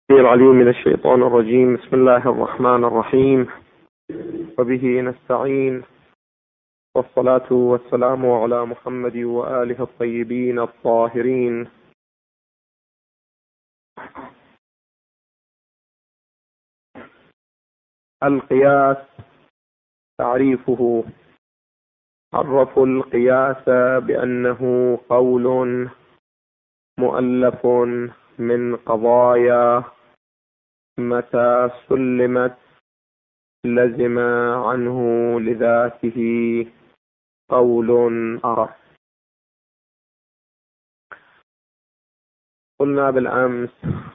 العليم من الشيطان الرجيم. بسم الله الرحمن الرحيم، وبه نستعين، والصلاة والسلام على محمد وآله الطيبين الطاهرين. القياس تعريفه: عرفوا القياس بأنه قول مؤلف من قضايا متى سلمت لزم عنه لذاته قول آخر. قلنا بالأمس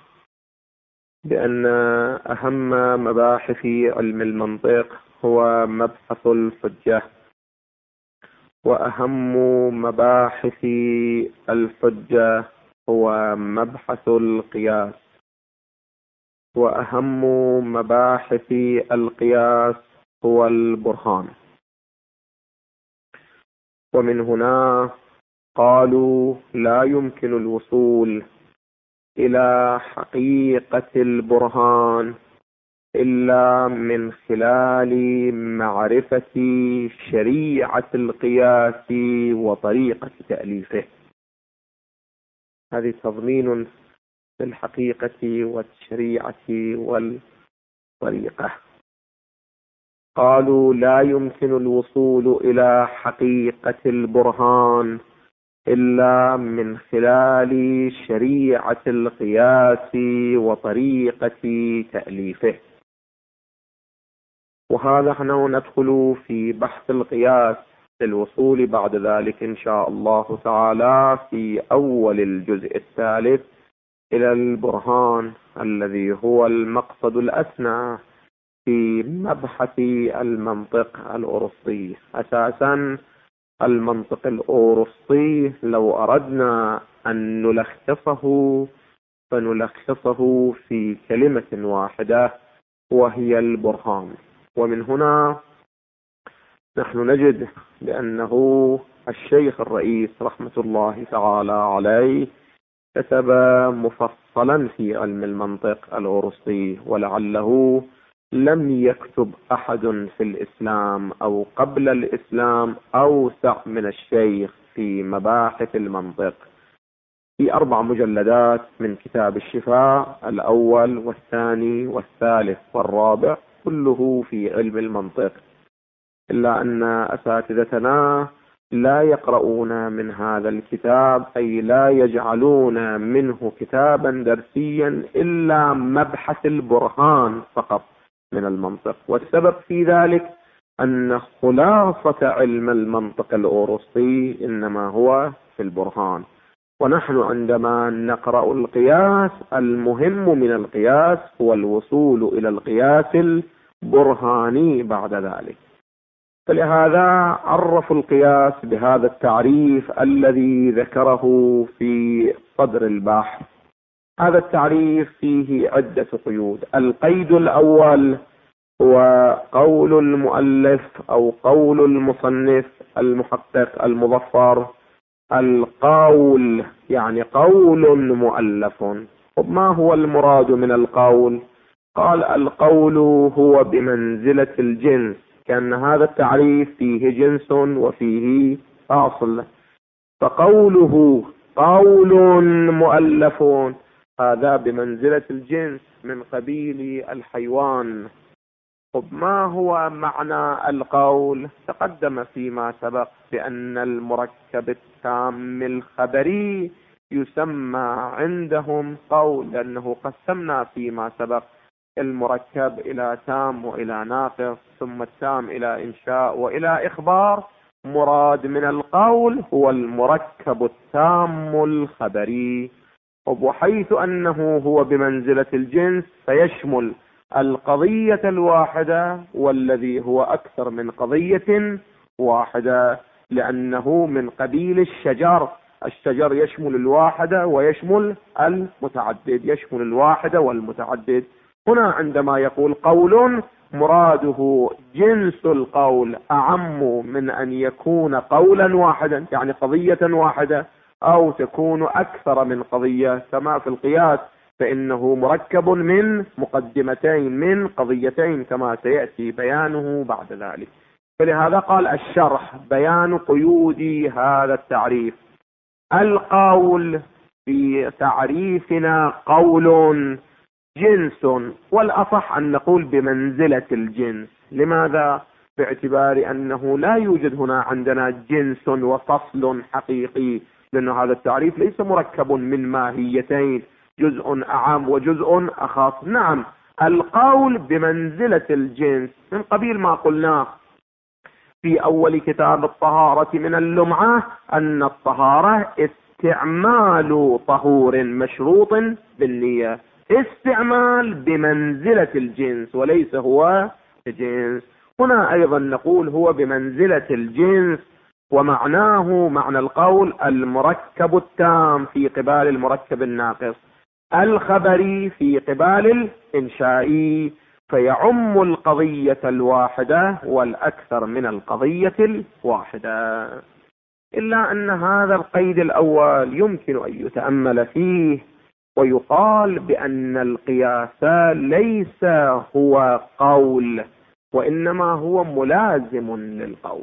بأن أهم مباحث علم المنطق هو مبحث الحجة، وأهم مباحث الحجة هو مبحث القياس، وأهم مباحث القياس هو البرهان. ومن هنا قالوا لا يمكن الوصول إلى حقيقة البرهان إلا من خلال معرفة شريعة القياس وطريقة تأليفه. هذه تضمين للحقيقة والشريعة والطريقة. قالوا لا يمكن الوصول إلى حقيقة البرهان إلا من خلال شريعة القياس وطريقة تأليفه. وهذا نحن ندخل في بحث القياس للوصول بعد ذلك إن شاء الله تعالى في أول الجزء الثالث إلى البرهان، الذي هو المقصد الأسنى في مبحث المنطق الأرسطي. أساسا المنطق الأرسطي لو أردنا أن نلخصه فنلخصه في كلمة واحدة وهي البرهان. ومن هنا نحن نجد بأنه الشيخ الرئيس رحمة الله تعالى عليه كتب مفصلا في علم المنطق الأرسطي، ولعله لم يكتب أحد في الإسلام أو قبل الإسلام أوسع من الشيخ في مباحث المنطق، في 4 مجلدات من كتاب الشفاء الأول والثاني والثالث والرابع، كله في علم المنطق. إلا أن أساتذتنا لا يقرؤون من هذا الكتاب، أي لا يجعلون منه كتابا درسيا إلا مبحث البرهان فقط من المنطق. والسبب في ذلك أن خلاصة علم المنطق الأرسطي إنما هو في البرهان. ونحن عندما نقرأ القياس، المهم من القياس هو الوصول إلى القياس البرهاني بعد ذلك. فلهذا عرفوا القياس بهذا التعريف الذي ذكره في صدر البحث. هذا التعريف فيه عدة قيود. القيد الأول هو قول المؤلف أو قول المصنف المحقق المظفر. القول يعني قول مؤلف. وما هو المراد من القول؟ قال القول هو بمنزلة الجنس، كأن هذا التعريف فيه جنس وفيه فاصل، فقوله قول مؤلف هذا بمنزلة الجنس من قبيل الحيوان. ما هو معنى القول؟ تقدم فيما سبق بأن المركب التام الخبري يسمى عندهم قول، لأنه قسمنا فيما سبق المركب إلى تام وإلى ناقص، ثم التام إلى إنشاء وإلى إخبار. مراد من القول هو المركب التام الخبري، وحيث أنه هو بمنزلة الجنس فيشمل القضية الواحدة والذي هو أكثر من قضية واحدة، لأنه من قبيل الشجر. الشجر يشمل الواحدة ويشمل المتعدد، يشمل الواحدة والمتعدد. هنا عندما يقول قول مراده جنس القول أعم من أن يكون قولا واحدا، يعني قضية واحدة، أو تكون أكثر من قضية كما في القياس فإنه مركب من مقدمتين من قضيتين كما سيأتي بيانه بعد ذلك. فلهذا قال الشرح بيان قيود هذا التعريف. القول في تعريفنا قول جنس، والأصح أن نقول بمنزلة الجنس. لماذا؟ باعتبار أنه لا يوجد هنا عندنا جنس وفصل حقيقي، لأن هذا التعريف ليس مركب من ماهيتين، جزء أعم وجزء أخص. نعم، القول بمنزلة الجنس من قبيل ما قلناه في أول كتاب الطهارة من اللمعة، أن الطهارة استعمال طهور مشروط بالنية، استعمال بمنزلة الجنس وليس هو الجنس. هنا أيضا نقول هو بمنزلة الجنس، ومعناه معنى القول المركب التام في قبال المركب الناقص، الخبري في قبال الإنشائي، فيعم القضية الواحدة والأكثر من القضية الواحدة. إلا أن هذا القيد الأول يمكن أن يتأمل فيه، ويقال بأن القياس ليس هو قول، وإنما هو ملازم للقول.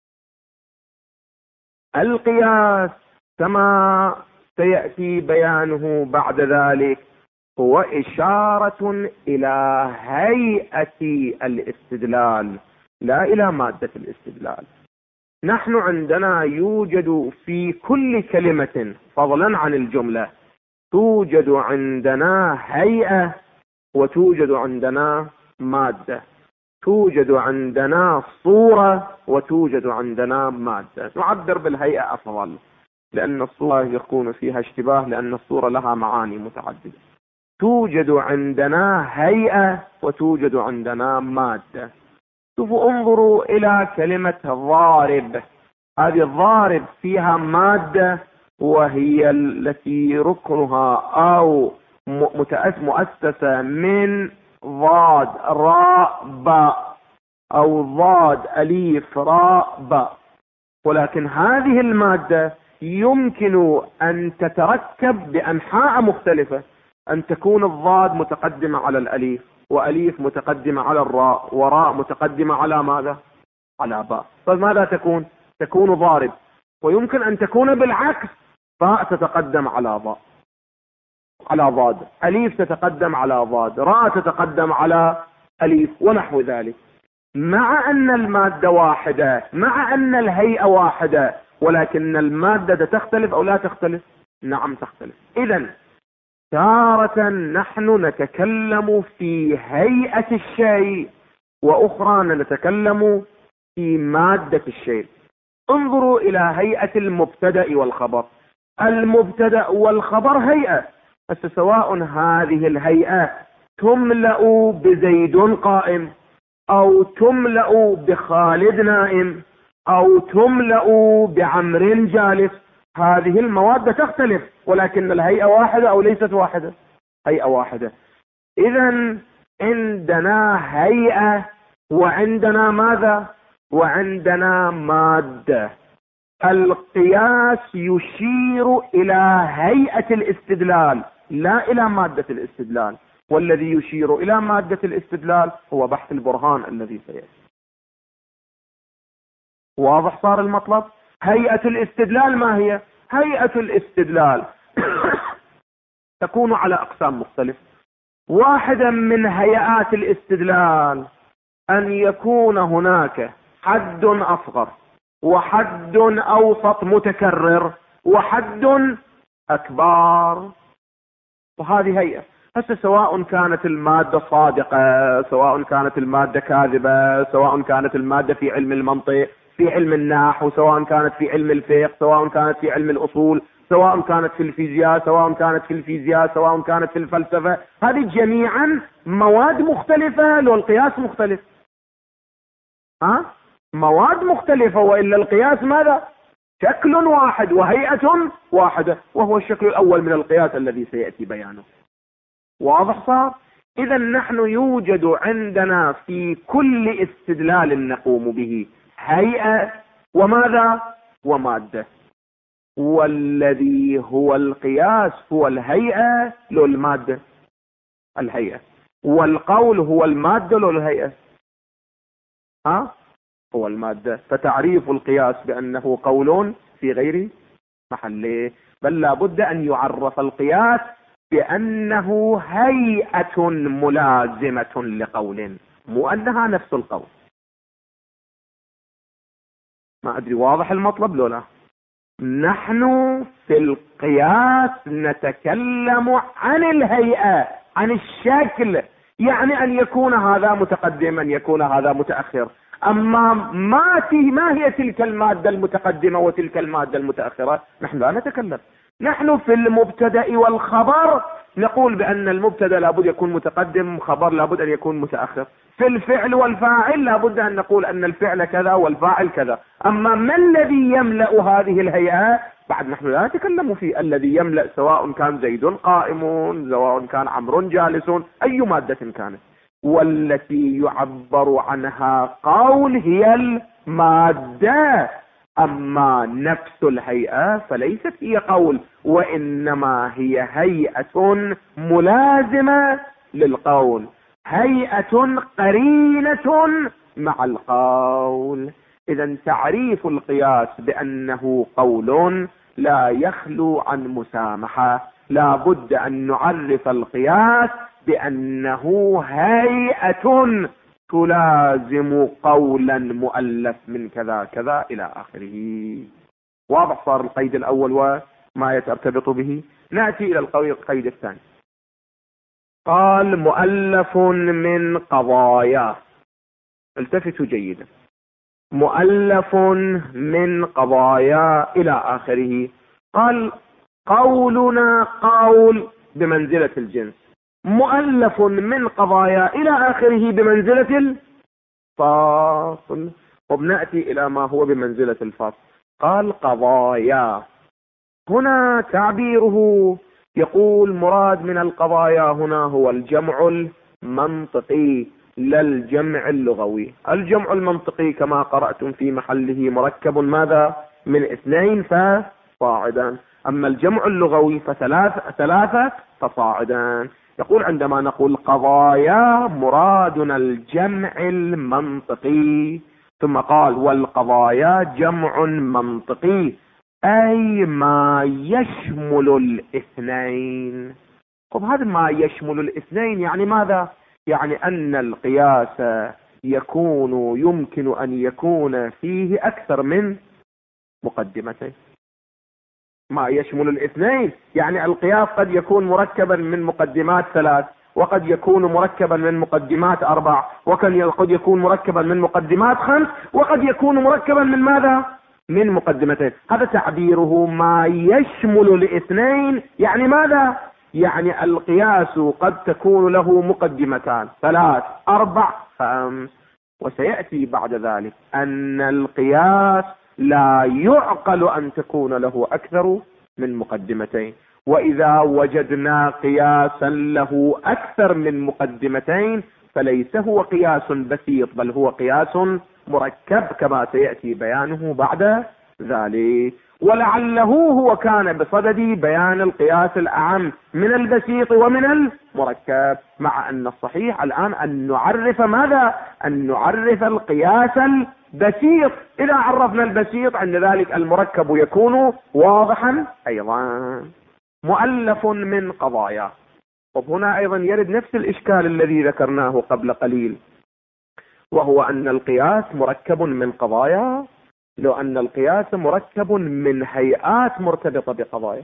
القياس كما سيأتي بيانه بعد ذلك هو إشارة إلى هيئة الاستدلال لا إلى مادة الاستدلال. نحن عندنا يوجد في كل كلمة فضلا عن الجملة توجد عندنا هيئة، وتوجد عندنا مادة، توجد عندنا صورة، وتوجد عندنا مادة. نعبر بالهيئة أفضل، لأن الصورة يكون فيها اشتباه، لأن الصورة لها معاني متعددة. توجد عندنا هيئة وتوجد عندنا مادة. شوفوا، انظروا إلى كلمة ضارب. هذه الضارب فيها مادة، وهي التي ركنها أو مؤسسة من ضاد راء باء أو ضاد أليف راء باء. ولكن هذه المادة يمكن أن تتركب بأنحاء مختلفة، أن تكون الضاد متقدمة على الأليف، وأليف متقدمة على الراء، وراء متقدمة على ماذا؟ على باء. فماذا تكون؟ تكون ضارب. ويمكن أن تكون بالعكس، باء تتقدم على ضاء على ضاد، أليف تتقدم على ضاد، راء تتقدم على أليف، ونحو ذلك. مع أن المادة واحدة، مع أن الهيئة واحدة، ولكن المادة تختلف أو لا تختلف؟ نعم تختلف. إذن تارة نحن نتكلم في هيئة الشيء، وأخرى نتكلم في مادة الشيء. انظروا إلى هيئة المبتدأ والخبر. المبتدأ والخبر هيئة، سواء هذه الهيئة تملأ بزيد قائم، أو تملأ بخالد نائم، أو تملأ بعمر جالس، هذه المواد تختلف، ولكن الهيئة واحدة أو ليست واحدة؟ هيئة واحدة. إذن عندنا هيئة وعندنا ماذا؟ وعندنا مادة. القياس يشير إلى هيئة الاستدلال لا إلى مادة الاستدلال، والذي يشير إلى مادة الاستدلال هو بحث البرهان الذي سيأتي. واضح صار المطلب؟ هيئة الاستدلال ما هي؟ هيئة الاستدلال تكون على أقسام مختلفة. واحدة من هيئات الاستدلال أن يكون هناك حد أصغر، وحد أوسط متكرر، وحد أكبر، وهذه هيئة. هسه سواء كانت المادة صادقة، سواء كانت المادة كاذبة، سواء كانت المادة في علم المنطق، في علم النحو، سواء كانت في علم الفقه، سواء كانت في علم الأصول، سواء كانت في الفيزياء، سواء كانت في الفيزياء، سواء كانت في الفلسفة، هذه جميعا مواد مختلفة. لو القياس مختلف، مواد مختلفة، وإلا القياس ماذا؟ شكل واحد وهيئة واحدة، وهو الشكل الأول من القياس الذي سيأتي بيانه. واضح صار؟ إذا نحن يوجد عندنا في كل استدلال نقوم به هيئة وماذا؟ ومادة. والذي هو القياس هو الهيئة لو المادة. الهيئة، والقول هو المادة ولا الهيئة؟ هو المادة. فتعريف القياس بأنه قول في غير محله، بل لا بد أن يعرف القياس بأنه هيئة ملازمة لقول، مو أنها نفس القول. ما أدري واضح المطلب لو لا؟ نحن في القياس نتكلم عن الهيئة، عن الشكل، يعني أن يكون هذا متقدم، أن يكون هذا متأخر. أما ما هي تلك المادة المتقدمة وتلك المادة المتأخرة، نحن لا نتكلم. نحن في المبتدأ والخبر نقول بأن المبتدأ لابد يكون متقدم، خبر لابد أن يكون متأخر. في الفعل والفاعل لابد أن نقول أن الفعل كذا والفاعل كذا. أما ما الذي يملأ هذه الهيئة بعد نحن لا نتكلم فيه. الذي يملأ سواء كان زيد قائم، سواء كان عمرو جالس، أي مادة كانت. والتي يعبر عنها قول هي المادة. أما نفس الهيئة فليست هي قول، وإنما هي هيئة ملازمة للقول، هيئة قرينة مع القول. إذا تعريف القياس بأنه قول لا يخلو عن مسامحة. لا بد أن نعرف القياس بأنه هيئة تلازم قولا مؤلف من كذا كذا إلى آخره. واضح صار القيد الأول وما يترتبط به. نأتي إلى القيد الثاني. قال مؤلف من قضايا. التفتوا جيدا. مؤلف من قضايا إلى آخره. قال قولنا قول بمنزلة الجنس، مؤلف من قضايا إلى آخره بمنزلة الفاصل. وبنأتي إلى ما هو بمنزلة الفاصل. قال قضايا، هنا تعبيره يقول مراد من القضايا هنا هو الجمع المنطقي لا الجمع اللغوي. الجمع المنطقي كما قرأتم في محله مركب ماذا؟ من 2 فصاعدا. أما الجمع اللغوي ف3 فصاعدا. يقول عندما نقول قضايا مرادنا الجمع المنطقي. ثم قال والقضايا جمع منطقي أي ما يشمل 2. طب هذا ما يشمل 2 يعني ماذا؟ يعني أن القياس يمكن أن يكون فيه أكثر من مقدمتين. ما يشمل 2 يعني القياس قد يكون مركبا من مقدمات 3، وقد يكون مركبا من مقدمات 4، وقد يكون مركبا من مقدمات 5، وقد يكون مركبا من ماذا؟ من مقدمتين. هذا تعبيره ما يشمل 2 يعني ماذا؟ يعني القياس قد تكون له مقدمتان 3 4 5. وسيأتي بعد ذلك أن القياس لا يعقل أن تكون له أكثر من مقدمتين. وإذا وجدنا قياسا له أكثر من مقدمتين فليس هو قياس بسيط، بل هو قياس مركب كما سيأتي بيانه بعد ذلك. ولعله هو كان بصدد بيان القياس الأعم من البسيط ومن المركب، مع أن الصحيح الآن أن نعرف ماذا؟ أن نعرف القياس البسيط. إذا عرفنا البسيط عند ذلك المركب يكون واضحا أيضا. مؤلف من قضايا. طب هنا أيضا يرد نفس الإشكال الذي ذكرناه قبل قليل، وهو أن القياس مركب من قضايا، لو أن القياس مركب من هيئات مرتبطة بقضايا.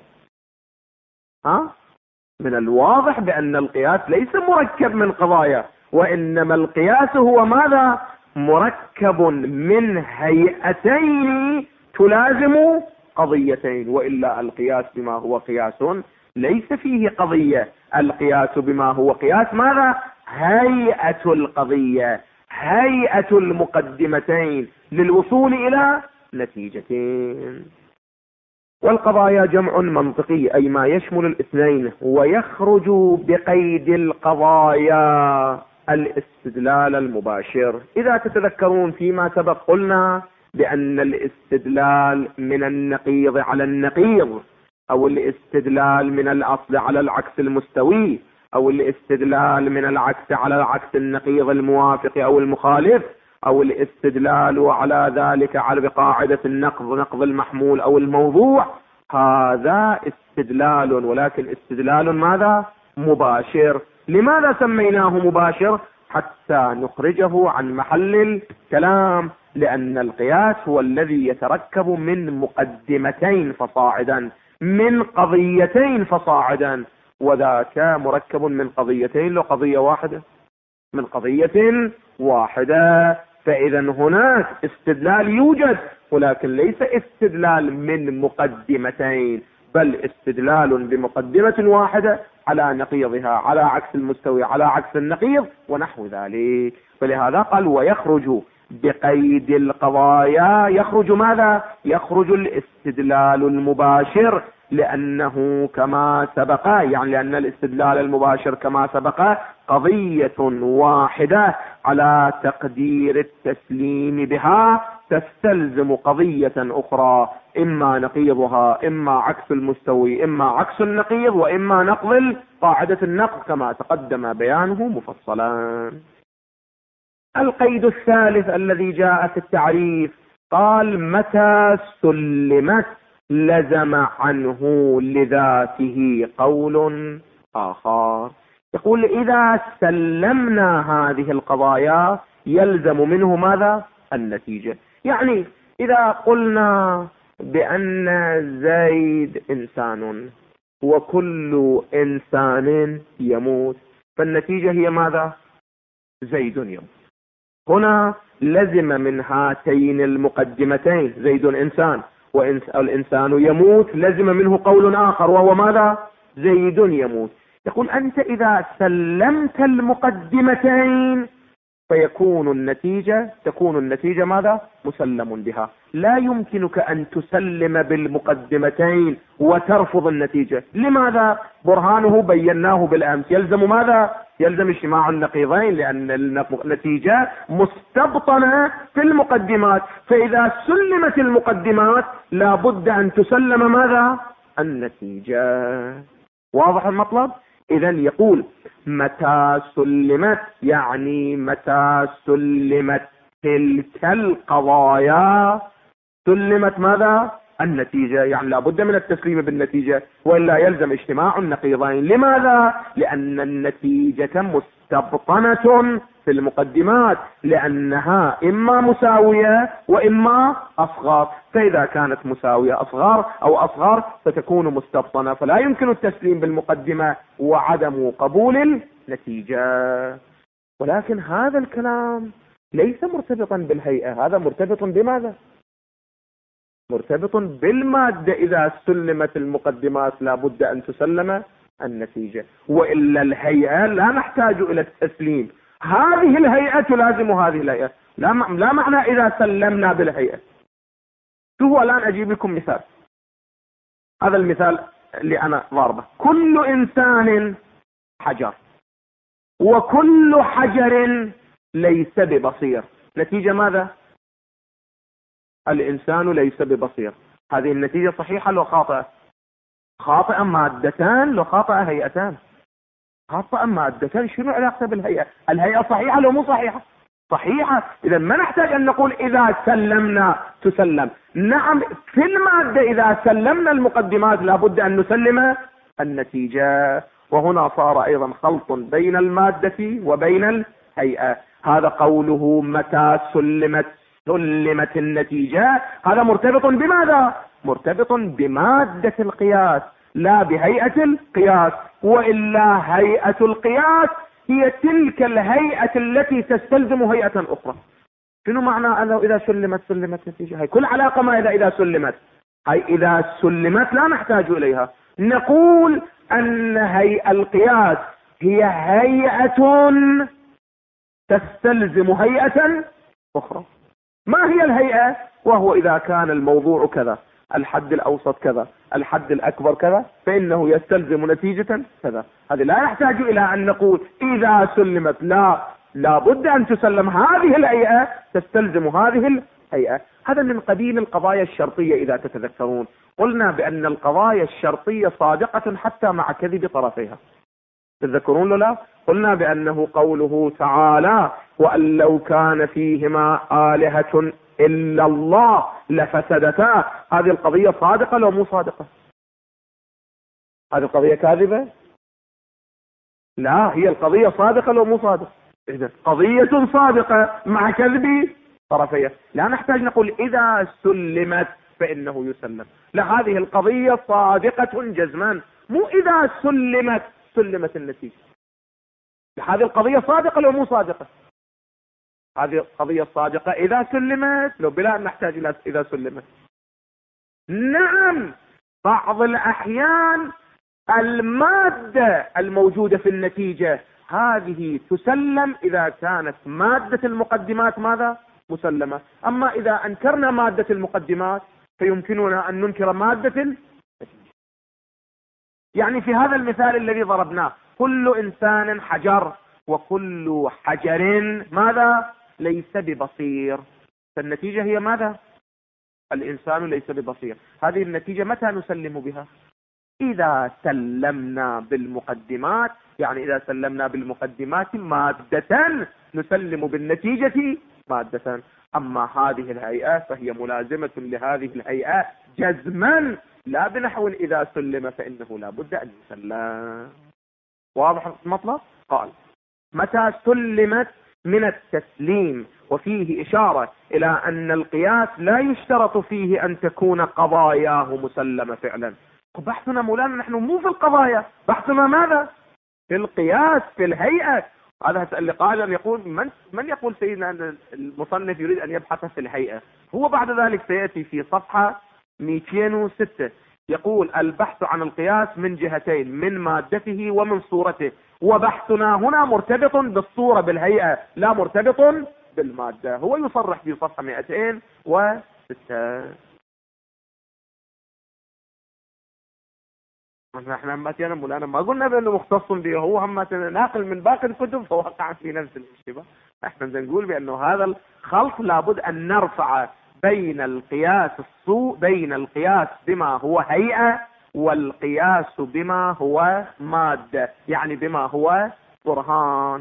من الواضح بأن القياس ليس مركب من قضايا، وإنما القياس هو ماذا؟ مركب من هيئتين تلازم قضيتين. وإلا القياس بما هو قياس ليس فيه قضية. القياس بما هو قياس ماذا؟ هيئة القضية، هيئة المقدمتين للوصول إلى نتيجتين. والقضايا جمع منطقي أي ما يشمل 2، ويخرج بقيد القضايا الاستدلال المباشر. إذا تتذكرون فيما سبق قلنا بأن الاستدلال من النقيض على النقيض، أو الاستدلال من الأصل على العكس المستوي، او الاستدلال من العكس على العكس النقيض الموافق او المخالف، او الاستدلال على ذلك على بقاعدة نقض المحمول او الموضوع، هذا استدلال، ولكن استدلال ماذا؟ مباشر. لماذا سميناه مباشر؟ حتى نخرجه عن محل الكلام، لأن القياس هو الذي يتركب من مقدمتين فصاعدا، من قضيتين فصاعدا، وذاك مركب من قضيتين لو قضية واحدة، من قضية واحدة. فإذا هناك استدلال يوجد، ولكن ليس استدلال من مقدمتين، بل استدلال بمقدمة واحدة على نقيضها، على عكس المستوي، على عكس النقيض ونحو ذلك. فلهذا قال ويخرج بقيد القضايا، يخرج ماذا؟ يخرج الاستدلال المباشر، لأنه كما سبق، يعني لأن الاستدلال المباشر كما سبق قضية واحدة على تقدير التسليم بها تستلزم قضية أخرى، إما نقيضها، إما عكس المستوي، إما عكس النقيض، وإما نقض قاعدة النقض كما تقدم بيانه مفصلا. القيد الثالث الذي جاء في التعريف قال متى سلمت لزم عنه لذاته قول آخر. يقول إذا سلمنا هذه القضايا يلزم منه ماذا؟ النتيجة. يعني إذا قلنا بأن زيد إنسان وكل إنسان يموت، فالنتيجة هي ماذا؟ زيد يموت. هنا لزم من هاتين المقدمتين زيد إنسان والإنسان يموت، لزم منه قول آخر وهو ماذا؟ زيد يموت. يقول أنت إذا سلمت المقدمتين تكون النتيجة ماذا؟ مسلم بها. لا يمكنك أن تسلم بالمقدمتين وترفض النتيجة. لماذا؟ برهانه بيناه بالأمس. يلزم ماذا؟ يلزم اجتماع النقيضين، لأن النتيجة مستبطنة في المقدمات، فإذا سلمت المقدمات لابد أن تسلم ماذا؟ النتيجة. واضح المطلب؟ إذا يقول متى سلمت، يعني متى سلمت تلك القضايا سلمت ماذا؟ النتيجة، يعني لابد من التسليم بالنتيجة، وإلا يلزم اجتماع النقيضين. لماذا؟ لأن النتيجة مستبطنة في المقدمات، لأنها إما مساوية وإما أصغر، فإذا كانت مساوية أصغر فتكون مستبطنة، فلا يمكن التسليم بالمقدمة وعدم قبول النتيجة. ولكن هذا الكلام ليس مرتبطا بالهيئة، هذا مرتبط بماذا؟ مرتبط بالمادة. إذا سلمت المقدمات لابد أن تسلم النتيجة، وإلا الهيئة لا نحتاج إلى التسليم. هذه الهيئة تلازم هذه الهيئة، لا معنى إذا سلمنا بالهيئة. شوفوا الآن أجيب لكم مثال. هذا المثال اللي أنا ضاربه: كل إنسان حجر، وكل حجر ليس ببصير. نتيجة ماذا؟ الإنسان ليس ببصير. هذه النتيجة صحيحة لو خاطئة؟ خاطئة مادتان لو خاطئة هيئتان؟ خاطئة مادتان. شنو علاقة بالهيئة؟ الهيئة صحيحة لو مو صحيحة؟ صحيحة. إذا ما نحتاج أن نقول إذا سلمنا تسلم. نعم، في المادة إذا سلمنا المقدمات لابد أن نسلم النتيجة. وهنا صار أيضا خلط بين المادة وبين الهيئة. هذا قوله متى سلمت النتيجة، هذا مرتبط بماذا؟ مرتبط بمادة القياس لا بهيئة القياس، وإلا هيئة القياس هي تلك الهيئة التي تستلزم هيئة أخرى. شنو معنى أنه إذا سلمت نتيجة؟ هي كل علاقة ما إذا سلمت. هي إذا سلمت لا نحتاج إليها، نقول أن هيئة القياس هي هيئة تستلزم هيئة أخرى. ما هي الهيئة؟ وهو إذا كان الموضوع كذا، الحد الأوسط كذا، الحد الأكبر كذا، فإنه يستلزم نتيجة كذا. هذه لا يحتاج إلى أن نقول إذا سلمت، لا بد أن تسلم هذه الهيئة تستلزم هذه الهيئة. هذا من قبيل القضايا الشرطية. إذا تتذكرون قلنا بأن القضايا الشرطية صادقة حتى مع كذب طرفيها. تذكرون له لا؟ قلنا بأنه قوله تعالى وأن لو كان فيهما آلهة إلا الله لفسدتا. هذه القضية صادقة لو مو صادقة؟ هذه القضية كاذبة؟ لا، هي القضية صادقة لو مو صادقة؟ إذن قضية صادقة مع كذب طرفية. لا نحتاج نقول إذا سلمت فإنه يسلم، لا، هذه القضية صادقة جزما، مو إذا سلمت النتيجة. هذه القضية صادقة لو مو صادقة؟ هذه قضية صادقة إذا سلمت، لو بلا أن نحتاج إلى إذا سلمت. نعم، بعض الأحيان المادة الموجودة في النتيجة هذه تسلم إذا كانت مادة المقدمات ماذا؟ مسلمة. أما إذا أنكرنا مادة المقدمات فيمكننا أن ننكر مادة. يعني في هذا المثال الذي ضربناه كل إنسان حجر، وكل حجر ماذا؟ ليس ببصير. فالنتيجة هي ماذا؟ الإنسان ليس ببصير. هذه النتيجة متى نسلم بها؟ إذا سلمنا بالمقدمات، يعني إذا سلمنا بالمقدمات مادة نسلم بالنتيجة مادة. أما هذه الهيئة فهي ملازمة لهذه الهيئة جزما، لا بنحو إذا سلم فإنه لا بد أن يسلم. واضح المطلب؟ قال متى سلمت من التسليم، وفيه إشارة إلى أن القياس لا يشترط فيه أن تكون قضاياه مسلمة فعلا. بحثنا مولانا نحن مو في القضايا، بحثنا ماذا؟ في القياس، في الهيئة. هذا اللي قال يقول من يقول سيدنا أن المصنف يريد أن يبحث في الهيئة؟ هو بعد ذلك سيأتي في صفحة 206 يقول البحث عن القياس من جهتين، من مادته ومن صورته، وبحثنا هنا مرتبط بالصورة بالهيئة لا مرتبط بالمادة. هو يصرح في صفحة 206. احنا همتنا مولانا ما قلنا بانه مختص به، هو همتنا ناقل من باقي الكتب فوقع في نفس الاشتباه. احنا نقول بانه هذا الخلط لابد ان نرفع بين القياس بما هو هيئة والقياس بما هو مادة، يعني بما هو برهان.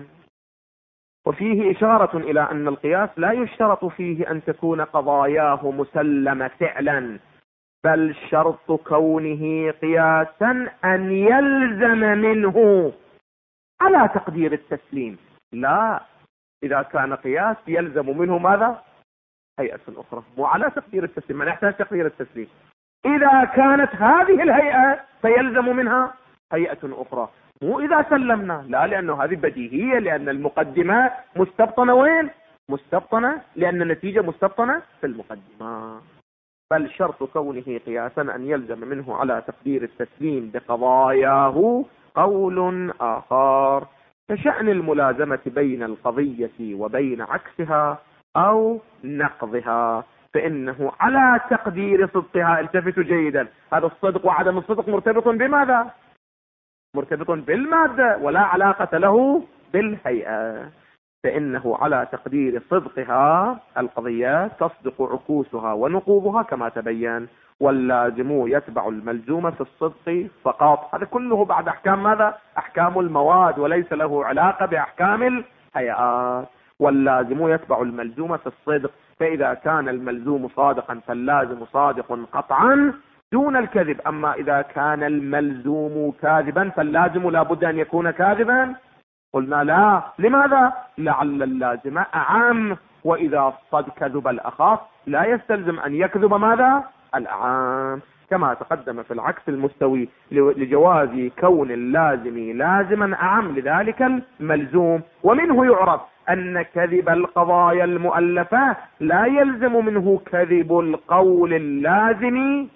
وفيه إشارة إلى أن القياس لا يشترط فيه أن تكون قضاياه مسلمة فعلا، بل شرط كونه قياسا أن يلزم منه على تقدير التسليم. لا، إذا كان قياس يلزم منه ماذا؟ هيئة أخرى، مو على تقدير التسليم، ما نحتاج تقدير التسليم. إذا كانت هذه الهيئة فيلزم منها هيئة أخرى، مو إذا سلمنا، لا، لأنه هذه بديهية، لأن المقدمة مستبطنة وين؟ مستبطنة، لأن النتيجة مستبطنة في المقدمة. بل شرط كونه قياسا أن يلزم منه على تقدير التسليم بقضاياه قول آخر، كشأن الملازمة بين القضية وبين عكسها أو نقضها، فإنه على تقدير صدقها. التفتوا جيدا، هذا الصدق وعدم الصدق مرتبط بماذا؟ مرتبط بالمادة ولا علاقة له بالهيئة. فإنه على تقدير صدقها القضية تصدق عكوسها ونقوضها كما تبين، واللازم يتبع الملزوم في الصدق فقط. هذا كله بعد أحكام ماذا؟ أحكام المواد، وليس له علاقة بأحكام الهيئات. واللازم يتبع الملزوم في الصدق، فإذا كان الملزوم صادقا فاللازم صادق قطعا دون الكذب. أما إذا كان الملزوم كاذبا فاللازم لا بد أن يكون كاذبا. قلنا لا، لماذا؟ لعل اللازم أعم، وإذا صد كذب الأخص لا يستلزم أن يكذب ماذا؟ الأعام، كما تقدم في العكس المستوي لجواز كون اللازم لازما أعم لذلك الملزوم. ومنه يعرف أن كذب القضايا المؤلفة لا يلزم منه كذب القول اللازم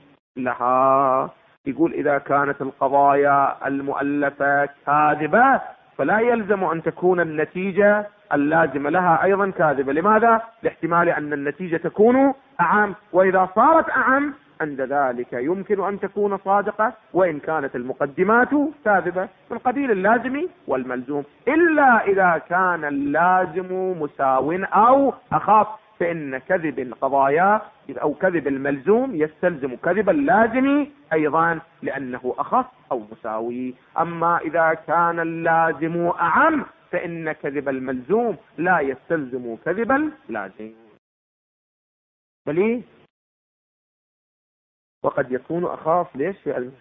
لها. يقول إذا كانت القضايا المؤلفة كاذبة فلا يلزم أن تكون النتيجة اللازمة لها أيضا كاذبة. لماذا؟ لاحتمال أن النتيجة تكون أعم، وإذا صارت أعم عند ذلك يمكن أن تكون صادقة وإن كانت المقدمات كاذبة، من قبيل اللازم والملزوم، إلا إذا كان اللازم مساو أو أخف، فإن كذب القضايا أو كذب الملزوم يستلزم كذب اللازم أيضا لأنه أخف أو مساوي. أما إذا كان اللازم أعم فإن كذب الملزوم لا يستلزم كذب اللازم. بل وقد يكون أخاف. ليش في علم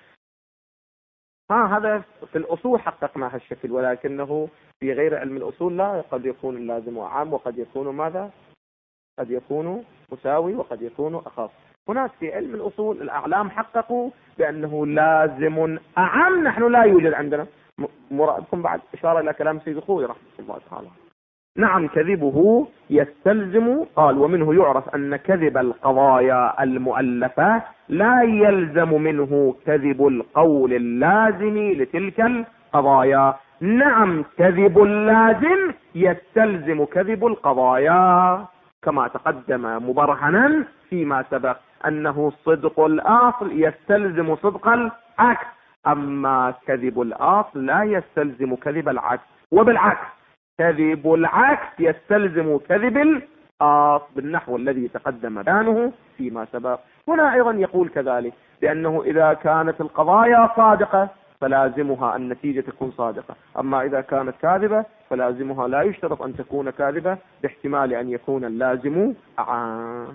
هذا في الأصول حققنا هالشكل، ولكنه في غير علم الأصول لا، قد يكون اللازم أعم وقد يكون ماذا؟ قد يكون مساوي وقد يكون أخاف. هناك في علم الأصول الأعلام حققوا بأنه لازم أعم، نحن لا يوجد عندنا. مرادكم بعد إشارة إلى كلام سيد الخوي رحمه الله تعالى. نعم كذبه يستلزم، قال ومنه يعرف أن كذب القضايا المؤلفة لا يلزم منه كذب القول اللازم لتلك القضايا. نعم كذب اللازم يستلزم كذب القضايا، كما تقدم مبرهنا فيما سبق أنه صدق الأصل يستلزم صدق العكس، أما كذب الأصل لا يستلزم كذب العكس، وبالعكس كذب العكس يستلزم كذب الأصل بالنحو الذي تقدم بيانه فيما سبق. هنا أيضا يقول كذلك لأنه إذا كانت القضايا صادقة فلازمها النتيجة تكون صادقة، أما إذا كانت كاذبة فلازمها لا يشترط أن تكون كاذبة، باحتمال أن يكون اللازم عام.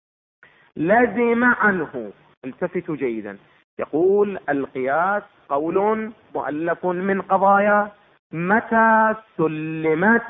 لزم عنه، التفتوا جيدا، يقول القياس قول مؤلف من قضايا متى سلمت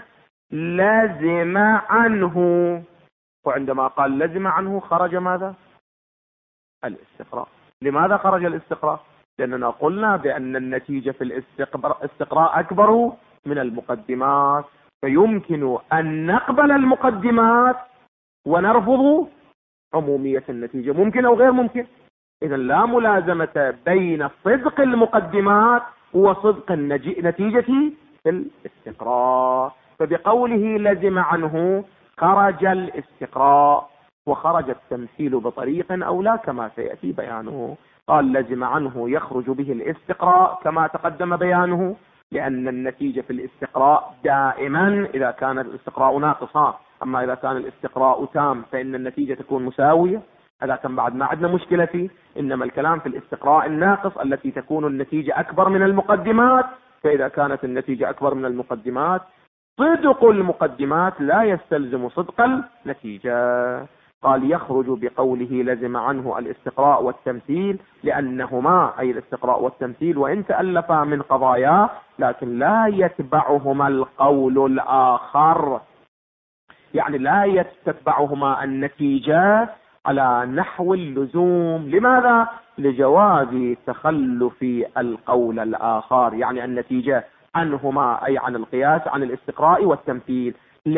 لزم عنه، وعندما قال لزم عنه خرج ماذا؟ الاستقراء. لماذا خرج الاستقراء؟ لأننا قلنا بأن النتيجة في الاستقراء أكبر من المقدمات، فيمكن أن نقبل المقدمات ونرفض عمومية النتيجة، ممكن أو غير ممكن. إذا لا ملازمة بين صدق المقدمات وصدق النتيجة في الاستقراء. فبقوله لزم عنه خرج الاستقراء وخرج التمثيل بطريق أو لا كما سيأتي بيانه. قال لزم عنه يخرج به الاستقراء كما تقدم بيانه، لأن النتيجة في الاستقراء دائما إذا كان الاستقراء ناقصا، أما إذا كان الاستقراء تام فإن النتيجة تكون مساوية. هذا كان بعد ما عندنا مشكلة فيه، إنما الكلام في الاستقراء الناقص التي تكون النتيجة أكبر من المقدمات. فإذا كانت النتيجة أكبر من المقدمات صدق المقدمات لا يستلزم صدق النتيجة. قال يخرج بقوله لزم عنه الاستقراء والتمثيل، لأنهما أي الاستقراء والتمثيل وإن تألفا من قضايا لكن لا يتبعهما القول الآخر، يعني لا يتبعهما النتيجة على نحو اللزوم. لماذا؟ لجواز تخلف القول الآخر، يعني النتيجة عنهما أي عن القياس عن الاستقراء والتمثيل،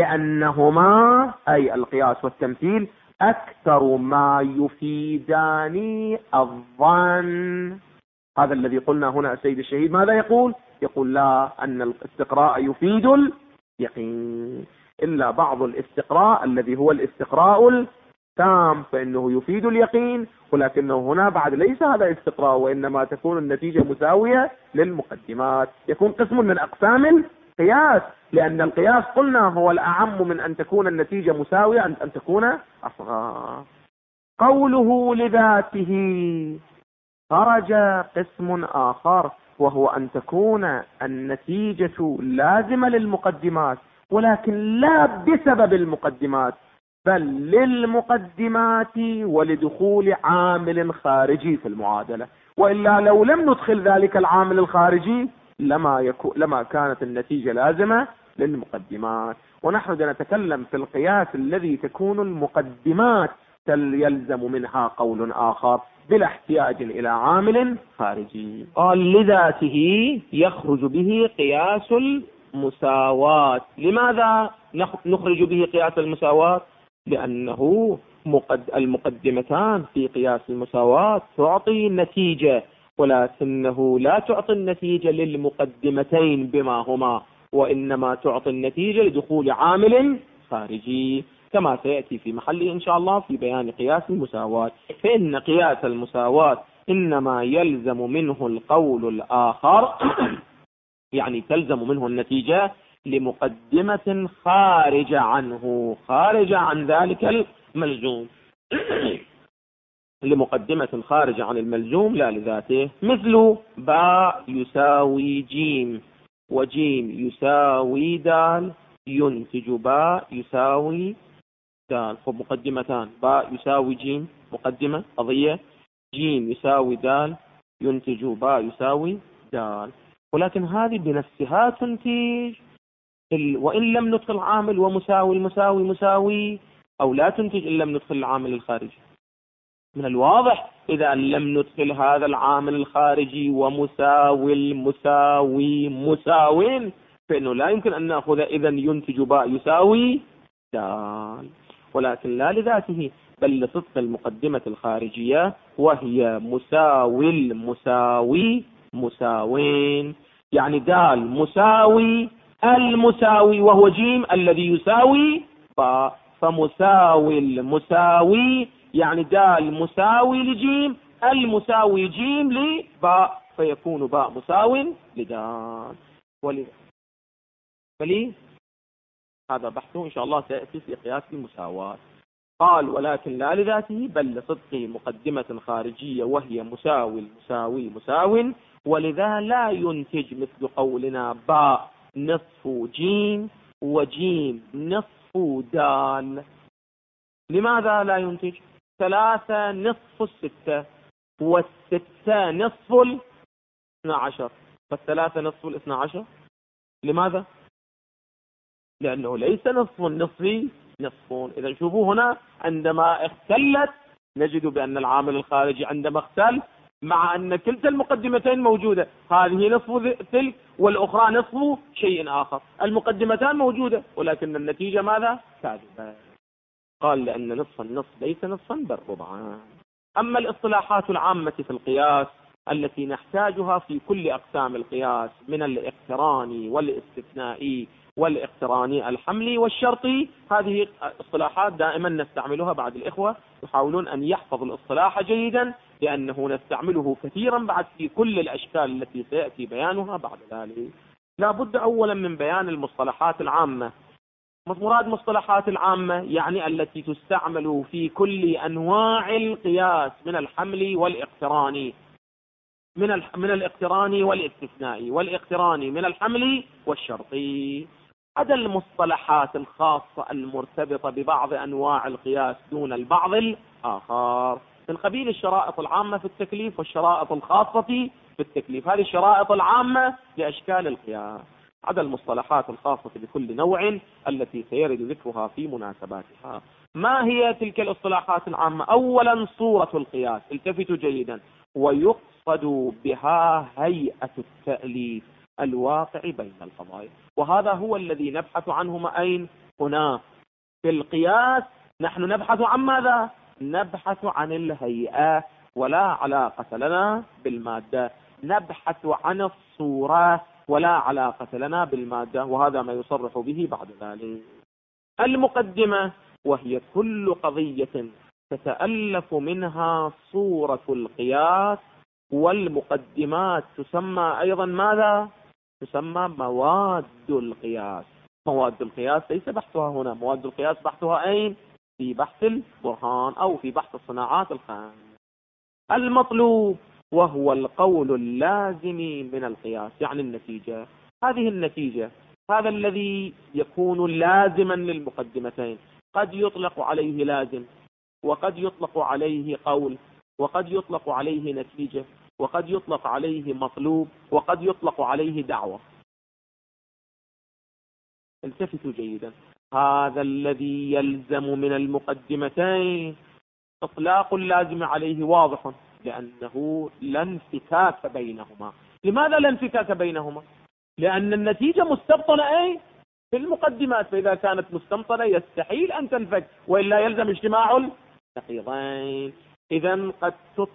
لأنهما أي القياس والتمثيل أكثر ما يفيدان الظن. هذا الذي قلنا هنا السيد الشهيد ماذا يقول؟ يقول لا، أن الاستقراء يفيد اليقين، إلا بعض الاستقراء الذي هو الاستقراء التام فإنه يفيد اليقين، ولكنه هنا بعد ليس هذا استقراء، وإنما تكون النتيجة مساوية للمقدمات، يكون قسم من أقسام القياس، لأن القياس قلنا هو الأعم من أن تكون النتيجة مساوية أن تكون أصغر. قوله لذاته خرج قسم آخر، وهو أن تكون النتيجة لازمة للمقدمات، ولكن لا بسبب المقدمات بل للمقدمات ولدخول عامل خارجي في المعادلة، وإلا لو لم ندخل ذلك العامل الخارجي لما كانت النتيجة لازمة للمقدمات. ونحن نتكلم في القياس الذي تكون المقدمات يلزم منها قول آخر بلا احتياج إلى عامل خارجي. قال لذاته يخرج به قياس المساواة. لماذا نخرج به قياس المساواة؟ لأنه المقدمتان في قياس المساواة تعطي نتيجة، ولكنه لا تعطي النتيجة للمقدمتين بما هما، وإنما تعطي النتيجة لدخول عامل خارجي كما سيأتي في محله إن شاء الله في بيان قياس المساواة. فإن قياس المساواة إنما يلزم منه القول الآخر يعني تلزم منه النتيجة لمقدمة خارج عنه، خارج عن ذلك الملزوم. لمقدمة خارجة عن الملزوم لا لذاته، مثل باء يساوي جيم، وجيم يساوي دال، ينتج باء يساوي دال. خب مقدمتان، باء يساوي جيم مقدمة قضية، جيم يساوي دال، ينتج باء يساوي دال. ولكن هذه بنفسها تنتج وإن لم ندخل عامل ومساوي المساوي مساوي، أو لا تنتج إن لم ندخل العامل الخارجي. من الواضح إذا لم ندخل هذا العامل الخارجي ومساوي المساوي مساوين، فإنه لا يمكن أن نأخذ إذا ينتج باء يساوي دال. ولكن لا لذاته بل لصدق المقدمة الخارجية، وهي مساوي المساوي مساوين، يعني دال مساوي المساوي وهو جيم الذي يساوي باء، فمساوي المساوي يعني دال مساوي لجيم المساوي جيم لباء، فيكون باء مساو لدال. فلي هذا بحثه إن شاء الله سيأتي في قياس المساواة. قال ولكن لا لذاته بل لصدق مقدمة خارجية وهي مساوي المساوي مساو، ولذا لا ينتج مثل قولنا باء نصف جيم وجيم نصف دال. لماذا لا ينتج؟ 3 نصف 6 والستة نصف 12، فالثلاثة نصف 12. لماذا؟ لأنه ليس نصف النصف نصفون. إذا شوفوا هنا عندما اختلت نجد بأن العامل الخارجي عندما اختل مع أن كلتا المقدمتين موجودة، هذه نصف تلك والأخرى نصف شيء آخر، المقدمتان موجودة ولكن النتيجة ماذا؟ كاذبة. قال لأن نصف النصف ليس نصفا بل ربعان. أما الاصطلاحات العامة في القياس التي نحتاجها في كل أقسام القياس من الاقتراني والاستثنائي والاقتراني الحملي والشرطي، هذه اصطلاحات دائما نستعملها. بعد الإخوة يحاولون أن يحفظوا الاصطلاح جيدا لأنه نستعمله كثيرا بعد في كل الأشكال التي سيأتي بيانها بعد ذلك. لا بد أولا من بيان المصطلحات العامة. مراد مصطلحات العامة يعني التي تستعمل في كل أنواع القياس من الحمل والاقتراني، من الاقتراني والاستثنائي، والاقتراني من الحمل والشرطي، عدا المصطلحات الخاصة المرتبطة ببعض أنواع القياس دون البعض الآخر، من قبيل الشرائط العامة في التكليف والشرائط الخاصة في التكليف. هذه الشرائط العامة لأشكال القياس، عدا المصطلحات الخاصة بكل نوع التي سيرد ذكرها في مناسباتها. ما هي تلك الاصطلاحات العامة؟ أولا صورة القياس، التفتوا جيدا، ويقصد بها هيئة التأليف الواقع بين القضايا، وهذا هو الذي نبحث عنه. أين؟ هنا في القياس نحن نبحث عن ماذا؟ نبحث عن الهيئة، ولا علاقة لنا بالمادة، نبحث عن الصورة ولا علاقة لنا بالمادة، وهذا ما يصرح به بعد ذلك. المقدمة وهي كل قضية تتألف منها صورة القياس، والمقدمات تسمى أيضا ماذا؟ تسمى مواد القياس. مواد القياس ليس بحثها هنا، مواد القياس بحثها أين؟ في بحث البرهان أو في بحث الصناعات الخام. المطلوب وهو القول اللازم من القياس، يعني النتيجة. هذه النتيجة، هذا الذي يكون لازما للمقدمتين، قد يطلق عليه لازم، وقد يطلق عليه قول، وقد يطلق عليه نتيجة، وقد يطلق عليه مطلوب، وقد يطلق عليه دعوة. التفتوا جيدا، هذا الذي يلزم من المقدمتين إطلاق اللازم عليه واضح، لأنه لا انفكاك بينهما. لماذا لا انفكاك بينهما؟ لأن النتيجة مستبطنة في المقدمات، فإذا كانت مستبطنة يستحيل أن تنفك، وإلا يلزم اجتماع النقيضين. إذن قد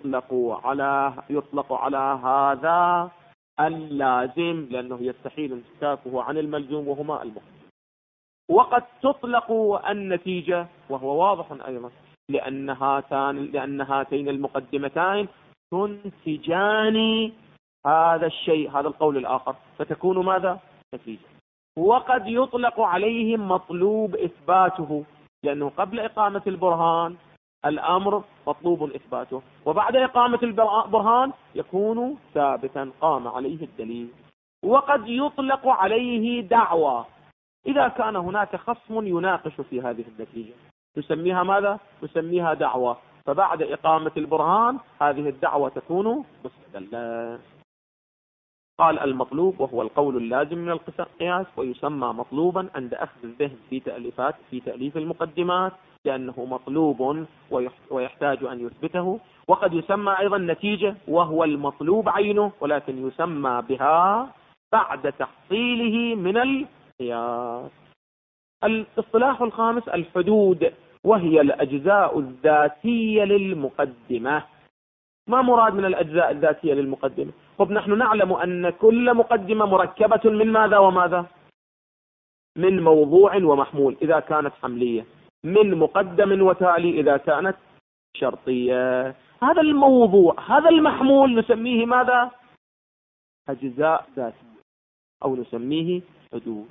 يطلق على هذا اللازم لأنه يستحيل انفكاكه عن الملزوم وهما المقدم، وقد تطلق النتيجة وهو واضح أيضا لأن هاتين المقدمتين تنتجان هذا الشيء، هذا القول الآخر، فتكون ماذا؟ نتيجة. وقد يطلق عليه مطلوب إثباته، لأنه قبل إقامة البرهان الأمر مطلوب إثباته، وبعد إقامة البرهان يكون ثابتا قام عليه الدليل. وقد يطلق عليه دعوى إذا كان هناك خصم يناقش في هذه النتيجة، تسميها ماذا؟ تسميها دعوى، فبعد إقامة البرهان هذه الدعوة تكون مستدلة. قال المطلوب وهو القول اللازم من القياس، ويسمى مطلوبا عند أخذ الذهن في تأليف المقدمات، لأنه مطلوب ويحتاج أن يثبته. وقد يسمى أيضا نتيجة وهو المطلوب عينه، ولكن يسمى بها بعد تحصيله من القياس. الاصطلاح الخامس الحدود، وهي الأجزاء الذاتية للمقدمة. ما مراد من الأجزاء الذاتية للمقدمة؟ طب نحن نعلم أن كل مقدمة مركبة من ماذا وماذا؟ من موضوع ومحمول إذا كانت حملية، من مقدم وتالي إذا كانت شرطية. هذا الموضوع هذا المحمول نسميه ماذا؟ أجزاء ذاتية، أو نسميه حدود.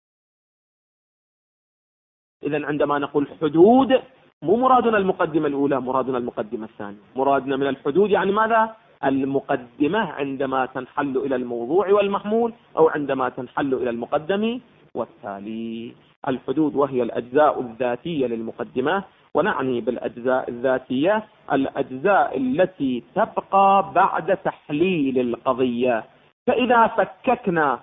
إذن عندما نقول حدود مو مرادنا المقدمة الأولى، مرادنا المقدمة الثانية. مرادنا من الحدود يعني ماذا؟ المقدمة عندما تنحل إلى الموضوع والمحمول، أو عندما تنحل إلى المقدم والتالي. الحدود وهي الأجزاء الذاتية للمقدمة، ونعني بالأجزاء الذاتية الأجزاء التي تبقى بعد تحليل القضية. فإذا فككنا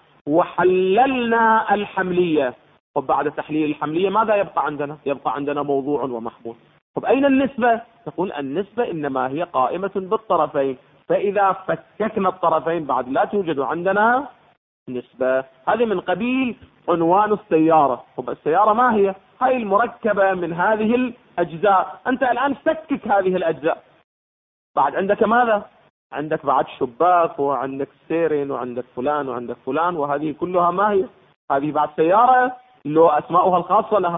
وحللنا الحملية، وبعد تحليل الحملية ماذا يبقى عندنا؟ يبقى عندنا موضوع ومحمول. طب أين النسبة؟ نقول النسبة إنما هي قائمة بالطرفين، فإذا فككنا الطرفين بعد لا توجد عندنا نسبة. هذه من قبيل عنوان السيارة. طب السيارة ما هي؟ هاي المركبة من هذه الأجزاء. أنت الآن فكك هذه الأجزاء، بعد عندك ماذا؟ عندك بعد شباك، وعندك ستيرين، وعندك فلان، وعندك فلان، وهذه كلها ما هي؟ هذه بعد سيارة لو أسماؤها الخاصة لها.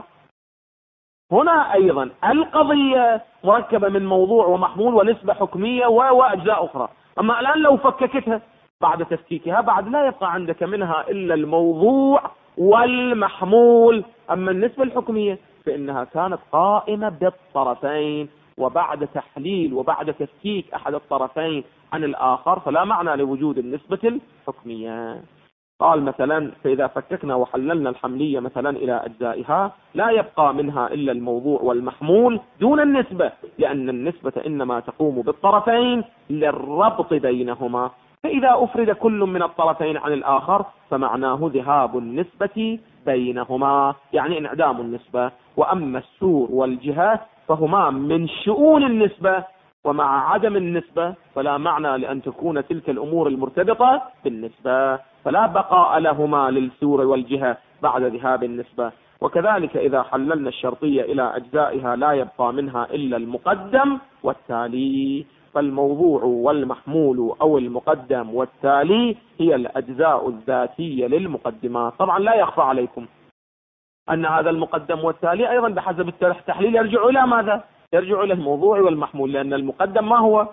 هنا أيضا القضية مركبة من موضوع ومحمول ونسبة حكمية وأجزاء أخرى. أما الآن لو فككتها بعد تفكيكها بعد لا يبقى عندك منها إلا الموضوع والمحمول. أما النسبة الحكمية فإنها كانت قائمة بالطرفين، وبعد تحليل وبعد تفكيك أحد الطرفين عن الآخر فلا معنى لوجود النسبة الحكمية. قال مثلا فإذا فككنا وحللنا الحملية مثلا إلى أجزائها لا يبقى منها إلا الموضوع والمحمول دون النسبة، لأن النسبة إنما تقوم بالطرفين للربط بينهما. فإذا أفرد كل من الطرفين عن الآخر فمعناه ذهاب النسبة بينهما، يعني انعدام النسبة. وأما السور والجهات فهما من شؤون النسبة، ومع عدم النسبة فلا معنى لأن تكون تلك الأمور المرتبطة بالنسبة، فلا بقاء لهما للسور والجهة بعد ذهاب النسبة. وكذلك إذا حللنا الشرطية إلى أجزائها لا يبقى منها إلا المقدم والتالي. فالموضوع والمحمول أو المقدم والتالي هي الأجزاء الذاتية للمقدمات. طبعا لا يخفى عليكم أن هذا المقدم والتالي أيضا بحسب التحليل يرجع إلى ماذا؟ يرجع إلى الموضوع والمحمول، لأن المقدم ما هو؟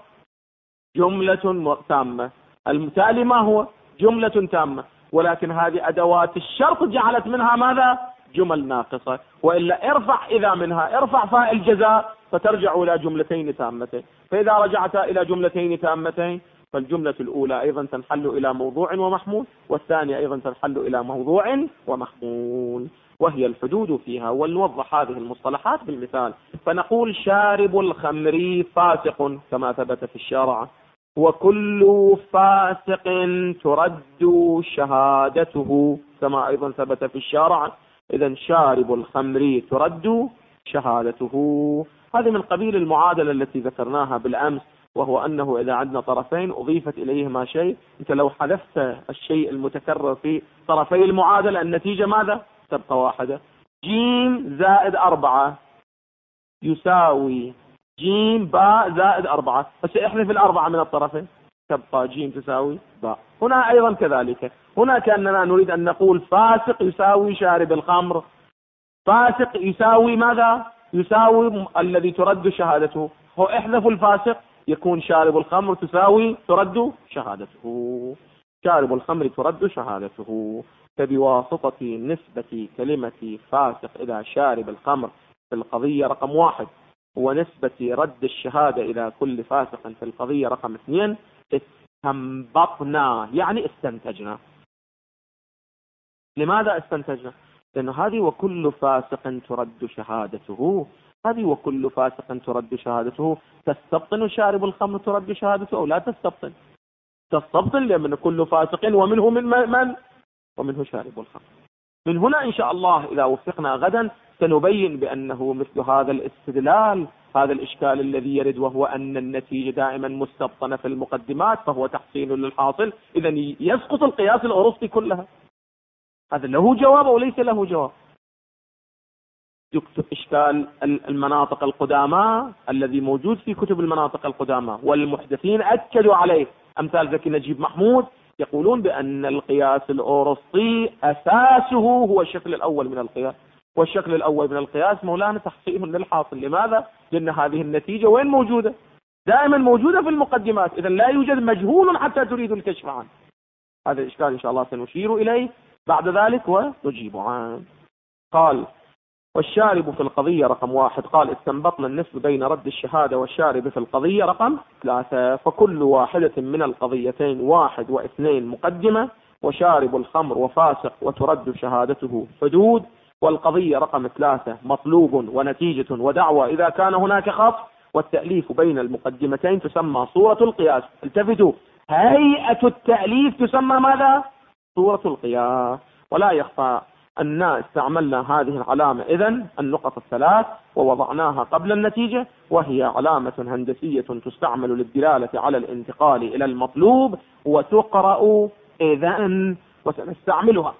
جملة تامة. التالي ما هو؟ جملة تامة. ولكن هذه أدوات الشرط جعلت منها ماذا؟ جمل ناقصة. وإلا ارفع إذا منها ارفع فاء الجزاء فترجع إلى جملتين تامتين. فإذا رجعت إلى جملتين تامتين فالجملة الأولى أيضا تنحل إلى موضوع ومحمول، والثانية أيضا تنحل إلى موضوع ومحمول، وهي الحدود فيها. ونوضح هذه المصطلحات بالمثال. فنقول شارب الخمر فاسق كما ثبت في الشرع، وكل فاسق ترد شهادته كما أيضا ثبت في الشرع. إذن شارب الخمر ترد شهادته. هذه من قبيل المعادلة التي ذكرناها بالأمس، وهو أنه إذا عندنا طرفين أضيفت إليهما شيء، أنت لو حذفت الشيء المتكرر في طرفي المعادلة النتيجة ماذا؟ تبقى واحدة. جيم زائد 4 يساوي جيم باء زائد 4، بس احذف 4 من الطرفين تبقى جيم تساوي باء. هنا أيضا كذلك، هنا كأننا نريد أن نقول فاسق يساوي شارب الخمر. فاسق يساوي ماذا؟ يساوي الذي ترد شهادته. هو احذف الفاسق يكون شارب الخمر تساوي ترد شهادته. شارب الخمر ترد شهادته. فبواسطة نسبة كلمة فاسق إلى شارب الخمر في القضية رقم 1 ونسبة رد الشهادة إلى كل فاسق في القضية رقم 2 استنبطنا، يعني استنتجنا. لماذا استنتجنا؟ لأنه هذه وكل فاسق ترد شهادته، هذه وكل فاسق ترد شهادته. تستبطن شارب الخمر ترد شهادته أو لا تستبطن؟ تستبطن، لأن كل فاسق ومنه من ومنه شارب الخمر. من هنا إن شاء الله إذا وفقنا غدا سنبين بأنه مثل هذا الاستدلال، هذا الإشكال الذي يرد وهو أن النتيجة دائما مستبطنة في المقدمات فهو تحصيل للحاصل، إذا يسقط القياس الأرسطي كلها. هذا له جواب أو ليس له جواب؟ يكتب إشكال المناطق القدامى الذي موجود في كتب المناطق القدامى، والمحدثين أكدوا عليه، أمثال زكي نجيب محمود يقولون بأن القياس الأرسطي أساسه هو الشكل الأول من القياس، والشكل الأول من القياس مولانا تحصيل للحاصل. لماذا؟ لأن هذه النتيجة وين موجودة؟ دائما موجودة في المقدمات، إذا لا يوجد مجهول حتى تريد الكشف عنه. هذا الإشكال إن شاء الله سنشير إليه بعد ذلك ونجيب عنه. قال والشارب في القضية رقم 1، قال استنبطنا النسبة بين رد الشهادة والشارب في القضية رقم 3، فكل واحدة من القضيتين 1 و2 مقدمة، وشارب الخمر وفاسق وترد شهادته حدود، والقضية رقم 3 مطلوب ونتيجة ودعوة إذا كان هناك خط، والتأليف بين المقدمتين تسمى صورة القياس. التفتوا، هيئة التأليف تسمى ماذا؟ صورة القياس. ولا يخفى أننا استعملنا هذه العلامة إذن النقط الثلاث ووضعناها قبل النتيجة، وهي علامة هندسية تستعمل للدلالة على الانتقال إلى المطلوب، وتقرأ إذن، وسنستعملها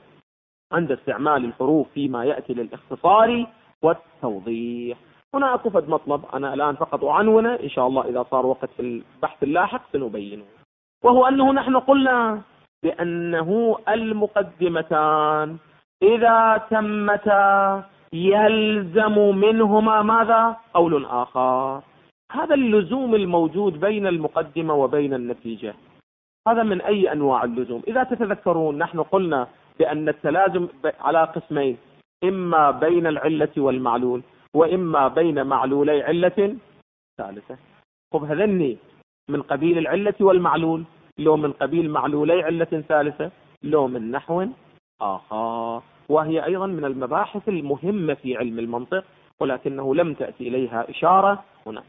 عند استعمال الحروف فيما يأتي للاختصار والتوضيح. هنا أكفد مطلب أنا الآن فقط أعنونه، إن شاء الله إذا صار وقت في البحث اللاحق سنبينه، وهو أنه نحن قلنا بأنه المقدمتان إذا تمتا يلزم منهما ماذا؟ قول آخر. هذا اللزوم الموجود بين المقدمة وبين النتيجة، هذا من أي أنواع اللزوم؟ إذا تتذكرون نحن قلنا بأن التلازم على قسمين، إما بين العلة والمعلول، وإما بين معلولي علة ثالثة. خب هذني من قبيل العلة والمعلول، لو من قبيل معلولي علة ثالثة، لو من نحو آخر، وهي أيضا من المباحث المهمة في علم المنطق، ولكنه لم تأتي إليها إشارة هنا.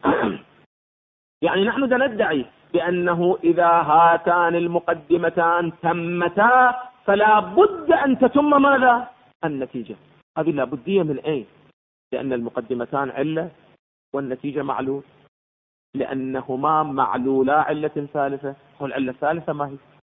يعني نحن ندعي بأنه إذا هاتان المقدمتان تمتا فلا بد أن تتم ماذا؟ النتيجة. هذه لا بدية من أين؟ لأن المقدمتان علة والنتيجة معلول، لأنهما معلولا علة ثالثة. والعلة الثالثة ما هي؟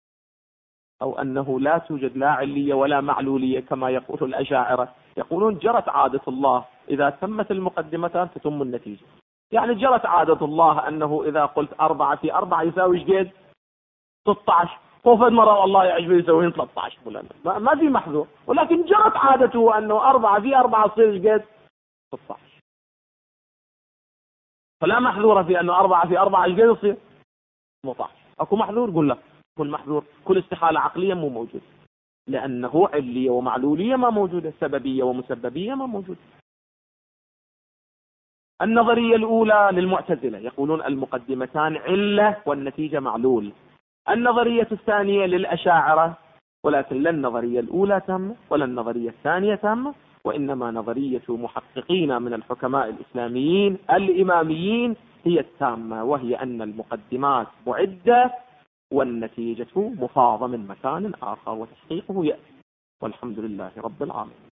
أو أنه لا توجد لا علية ولا معلولية كما يقول الأشاعرة، يقولون جرت عادة الله إذا تمت المقدمتان تتم النتيجة. يعني جرت عادة الله أنه إذا قلت 4 في 4 يساوي ايش قد؟ 16. خوفت مرة والله يعجبه يسويين 13 فلان، ما في محذور، ولكن جرت عادته أنه 4 في 4 تصير ايش قد؟ 16. فلا محذور في أنه 4 في 4 ايش قد يصير؟ 18. أكو محذور؟ قل لك كل محذور، كل استحالة عقلية مو موجود، لأنه علية ومعلولية ما موجودة، سببية ومسببية ما موجودة. النظرية الأولى للمعتزلة يقولون المقدمتان علة والنتيجة معلول. النظرية الثانية للأشاعرة، ولكن لا النظرية الأولى تامة ولا النظرية الثانية تامة، وإنما نظرية محققين من الحكماء الإسلاميين الإماميين هي التامة، وهي أن المقدمات معدة والنتيجة مفاضة من مكان آخر، وتحقيقه يأتي. والحمد لله رب العالمين.